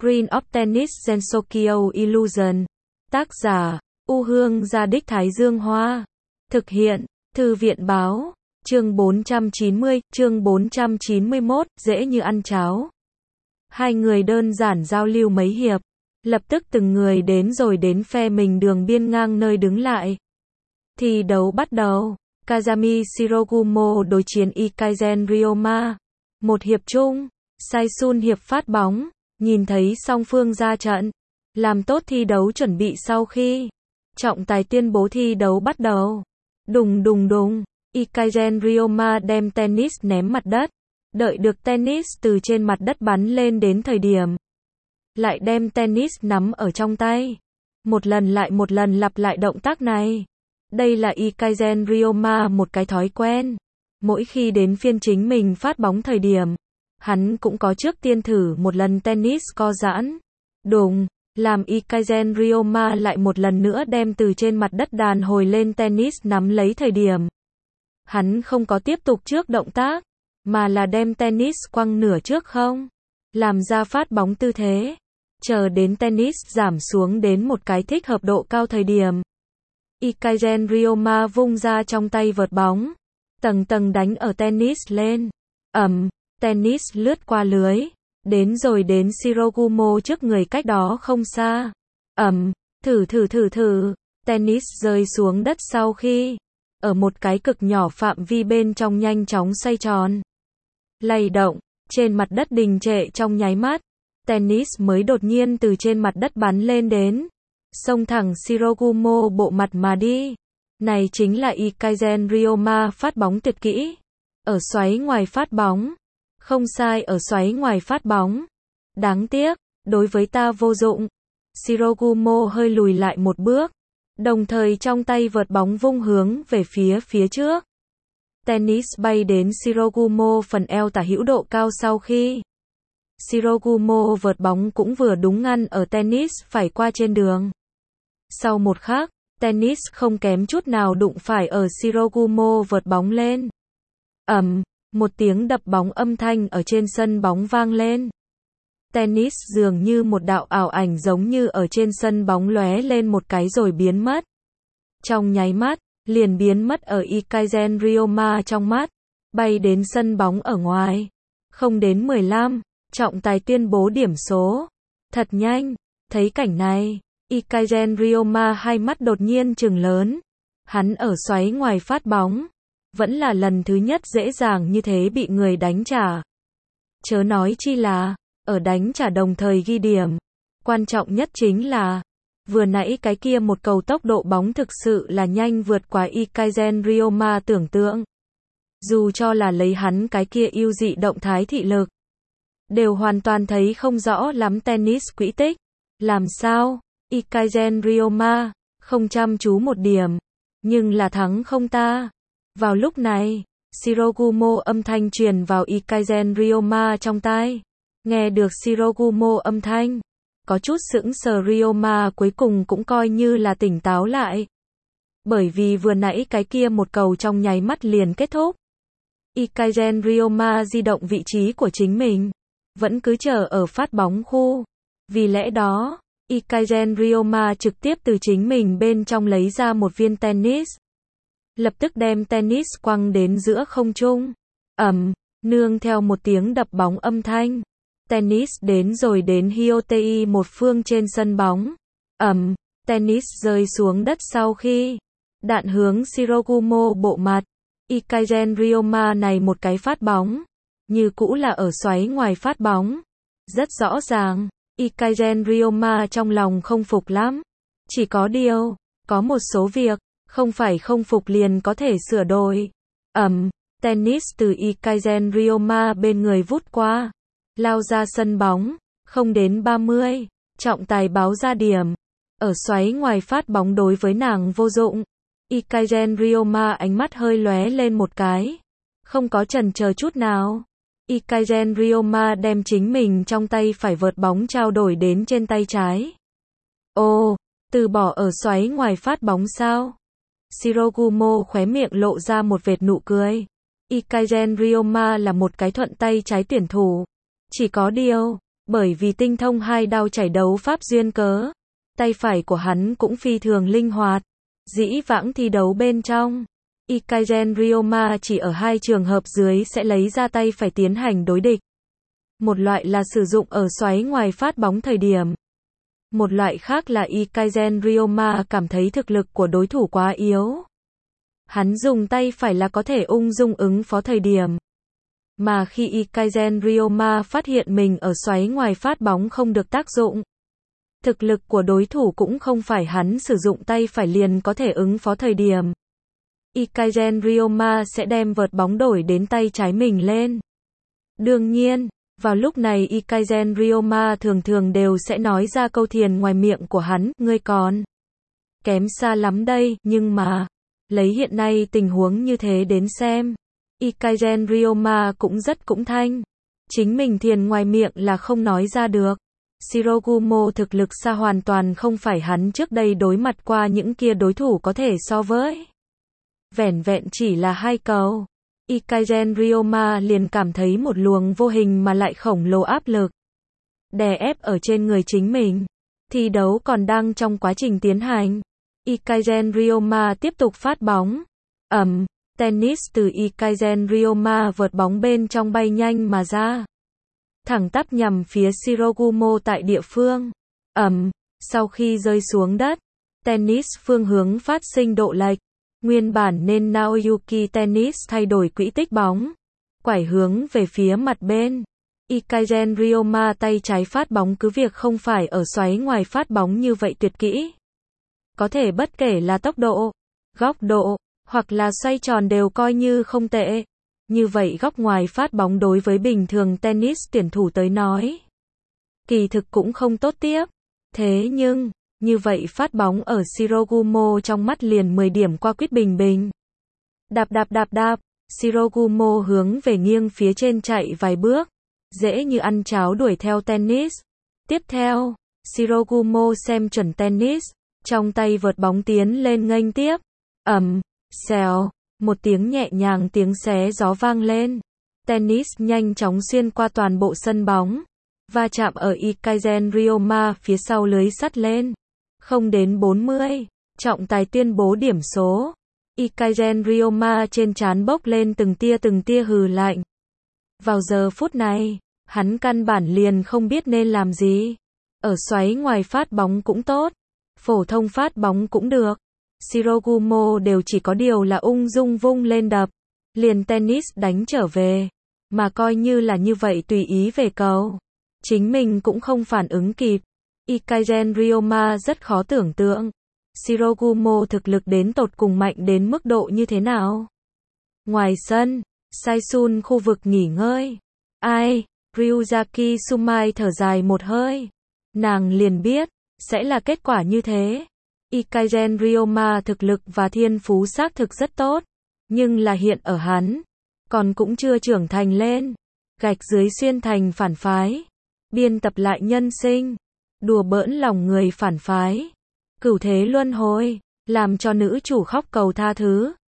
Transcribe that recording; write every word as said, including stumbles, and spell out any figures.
Green of Tennis Gensokyo Illusion. Tác giả, U Hương Gia Đích Thái Dương Hoa. Thực hiện, Thư viện Báo. Chương bốn trăm chín mươi, chương bốn trăm chín mươi mốt, dễ như ăn cháo. Hai người đơn giản giao lưu mấy hiệp. Lập tức từng người đến rồi đến phe mình đường biên ngang nơi đứng lại. Thi đấu bắt đầu. Kazami Shirogumo đối chiến Ikaisen Ryoma. Một hiệp chung. Saisun hiệp phát bóng. Nhìn thấy song phương ra trận. Làm tốt thi đấu chuẩn bị sau khi trọng tài tuyên bố thi đấu bắt đầu. Đùng đùng đùng. Ikaisen Ryoma đem tennis ném mặt đất. Đợi được tennis từ trên mặt đất bắn lên đến thời điểm. Lại đem tennis nắm ở trong tay. Một lần lại một lần lặp lại động tác này. Đây là Ikaisen Ryoma một cái thói quen. Mỗi khi đến phiên chính mình phát bóng thời điểm, hắn cũng có trước tiên thử một lần tennis co giãn. Đùng, làm Ikaisen Ryoma lại một lần nữa đem từ trên mặt đất đàn hồi lên tennis nắm lấy thời điểm. Hắn không có tiếp tục trước động tác, mà là đem tennis quăng nửa trước không. Làm ra phát bóng tư thế. Chờ đến tennis giảm xuống đến một cái thích hợp độ cao thời điểm. Ikaisen Ryoma vung ra trong tay vợt bóng. Tầng tầng đánh ở tennis lên. Ầm, tennis lướt qua lưới. Đến rồi đến Shirogumo trước người cách đó không xa. Ầm, thử thử thử thử. Tennis rơi xuống đất sau khi. Ở một cái cực nhỏ phạm vi bên trong nhanh chóng xoay tròn. Lay động, trên mặt đất đình trệ trong nháy mắt. Tennis mới đột nhiên từ trên mặt đất bắn lên đến. Xông thẳng Shirogumo bộ mặt mà đi. Này chính là Ikaisen Ryoma phát bóng tuyệt kỹ. Ở xoáy ngoài phát bóng. Không sai, ở xoáy ngoài phát bóng. Đáng tiếc, đối với ta vô dụng. Shirogumo hơi lùi lại một bước. Đồng thời trong tay vợt bóng vung hướng về phía phía trước. Tennis bay đến Shirogumo phần eo tả hữu độ cao sau khi. Shirogumo vợt bóng cũng vừa đúng ngăn ở tennis phải qua trên đường. Sau một khắc, tennis không kém chút nào đụng phải ở Shirogumo vợt bóng lên. Ầm, một tiếng đập bóng âm thanh ở trên sân bóng vang lên. Tennis dường như một đạo ảo ảnh giống như ở trên sân bóng lóe lên một cái rồi biến mất. Trong nháy mắt, liền biến mất ở Ikaisen Ryoma trong mắt. Bay đến sân bóng ở ngoài. Không đến mười lăm, trọng tài tuyên bố điểm số. Thật nhanh, thấy cảnh này. Ikaisen Ryoma hai mắt đột nhiên trừng lớn. Hắn ở xoáy ngoài phát bóng. Vẫn là lần thứ nhất dễ dàng như thế bị người đánh trả. Chớ nói chi là, ở đánh trả đồng thời ghi điểm. Quan trọng nhất chính là, vừa nãy cái kia một cầu tốc độ bóng thực sự là nhanh vượt quá Ikaisen Ryoma tưởng tượng. Dù cho là lấy hắn cái kia ưu dị động thái thị lực. Đều hoàn toàn thấy không rõ lắm tennis quỹ tích. Làm sao? Ikaisen Ryoma, không chăm chú một điểm. Nhưng là thắng không ta. Vào lúc này, Shirogumo âm thanh truyền vào Ikaisen Ryoma trong tai. Nghe được Shirogumo âm thanh. Có chút sững sờ Ryoma cuối cùng cũng coi như là tỉnh táo lại. Bởi vì vừa nãy cái kia một cầu trong nháy mắt liền kết thúc. Ikaisen Ryoma di động vị trí của chính mình. Vẫn cứ chờ ở phát bóng khu. Vì lẽ đó, Ikaisen Ryoma trực tiếp từ chính mình bên trong lấy ra một viên tennis. Lập tức đem tennis quăng đến giữa không trung. Ầm, nương theo một tiếng đập bóng âm thanh. Tennis đến rồi đến Hyotei một phương trên sân bóng. Ầm, tennis rơi xuống đất sau khi. Đạn hướng Shirogumo bộ mặt. Ikaisen Ryoma này một cái phát bóng. Như cũ là ở xoáy ngoài phát bóng. Rất rõ ràng. Ikaisen Ryoma trong lòng không phục lắm. Chỉ có điều, có một số việc, không phải không phục liền có thể sửa đổi. Ầm, tennis từ Ikaisen Ryoma bên người vút qua. Lao ra sân bóng, không đến ba mươi. Trọng tài báo ra điểm. Ở xoáy ngoài phát bóng đối với nàng vô dụng. Ikaisen Ryoma ánh mắt hơi lóe lên một cái. Không có chần chờ chút nào. Ikaisen Ryoma đem chính mình trong tay phải vợt bóng trao đổi đến trên tay trái. Ồ, từ bỏ ở xoáy ngoài phát bóng sao? Shirogumo khóe miệng lộ ra một vệt nụ cười. Ikaisen Ryoma là một cái thuận tay trái tuyển thủ. Chỉ có điều, Bởi vì tinh thông hai đao chảy đấu pháp duyên cớ, tay phải của hắn cũng phi thường linh hoạt. Dĩ vãng thi đấu bên trong, Ikagen Ryoma chỉ ở hai trường hợp dưới sẽ lấy ra tay phải tiến hành đối địch. Một loại là sử dụng ở xoáy ngoài phát bóng thời điểm. Một loại khác là Ikagen Ryoma cảm thấy thực lực của đối thủ quá yếu. Hắn dùng tay phải là có thể ung dung ứng phó thời điểm. Mà khi Ikagen Ryoma phát hiện mình ở xoáy ngoài phát bóng không được tác dụng, thực lực của đối thủ cũng không phải hắn sử dụng tay phải liền có thể ứng phó thời điểm, Ikagen Ryoma sẽ đem vợt bóng đổi đến tay trái mình lên. Đương nhiên, vào lúc này Ikagen Ryoma thường thường đều sẽ nói ra câu thiền ngoài miệng của hắn, ngươi còn kém xa lắm đây, nhưng mà, lấy hiện nay tình huống như thế đến xem, Ikagen Ryoma cũng rất cũng thanh. Chính mình thiền ngoài miệng là không nói ra được. Shirogumo thực lực xa hoàn toàn không phải hắn trước đây đối mặt qua những kia đối thủ có thể so với. Vẻn vẹn chỉ là hai câu, Ikagen Ryoma liền cảm thấy một luồng vô hình mà lại khổng lồ áp lực đè ép ở trên người chính mình. Thi đấu còn đang trong quá trình tiến hành. Ikagen Ryoma tiếp tục phát bóng. Ầm, tennis từ Ikagen Ryoma vợt bóng bên trong bay nhanh mà ra, thẳng tắp nhằm phía Shirogumo tại địa phương. Ầm, sau khi rơi xuống đất, tennis phương hướng phát sinh độ lệch. Nguyên bản nên Naoyuki Tennis thay đổi quỹ tích bóng, quải hướng về phía mặt bên. Ikagen Ryoma tay trái phát bóng cứ việc không phải ở xoáy ngoài phát bóng như vậy tuyệt kỹ. Có thể bất kể là tốc độ, góc độ, hoặc là xoay tròn đều coi như không tệ. Như vậy góc ngoài phát bóng đối với bình thường tennis tuyển thủ tới nói, kỳ thực cũng không tốt tiếp. Thế nhưng, như vậy phát bóng ở Shirogumo trong mắt liền mười điểm qua quýt bình bình. Đạp đạp đạp đạp, Shirogumo hướng về nghiêng phía trên chạy vài bước, dễ như ăn cháo đuổi theo tennis. Tiếp theo, Shirogumo xem chuẩn tennis, trong tay vợt bóng tiến lên nghênh tiếp. Ầm, xèo, một tiếng nhẹ nhàng tiếng xé gió vang lên. Tennis nhanh chóng xuyên qua toàn bộ sân bóng, va chạm ở Ikagen Ryoma phía sau lưới sắt lên. Không đến bốn mươi, trọng tài tuyên bố điểm số. Ikagen Ryoma trên trán bốc lên từng tia từng tia hừ lạnh. Vào giờ phút này, hắn căn bản liền không biết nên làm gì. Ở xoáy ngoài phát bóng cũng tốt, phổ thông phát bóng cũng được. Shirogumo đều chỉ có điều là ung dung vung lên đập, liền tennis đánh trở về, mà coi như là như vậy tùy ý về cầu, chính mình cũng không phản ứng kịp. Ikagen Ryoma rất khó tưởng tượng, Shirogumo thực lực đến tột cùng mạnh đến mức độ như thế nào. Ngoài sân, Saisun khu vực nghỉ ngơi. Ai, Ryuzaki Sumai thở dài một hơi. Nàng liền biết, sẽ là kết quả như thế. Ikagen Ryoma thực lực và thiên phú xác thực rất tốt, nhưng là hiện ở hắn, còn cũng chưa trưởng thành lên. Gạch dưới xuyên thành phản phái, biên tập lại nhân sinh, đùa bỡn lòng người phản phái, cửu thế luân hồi, làm cho nữ chủ khóc cầu tha thứ.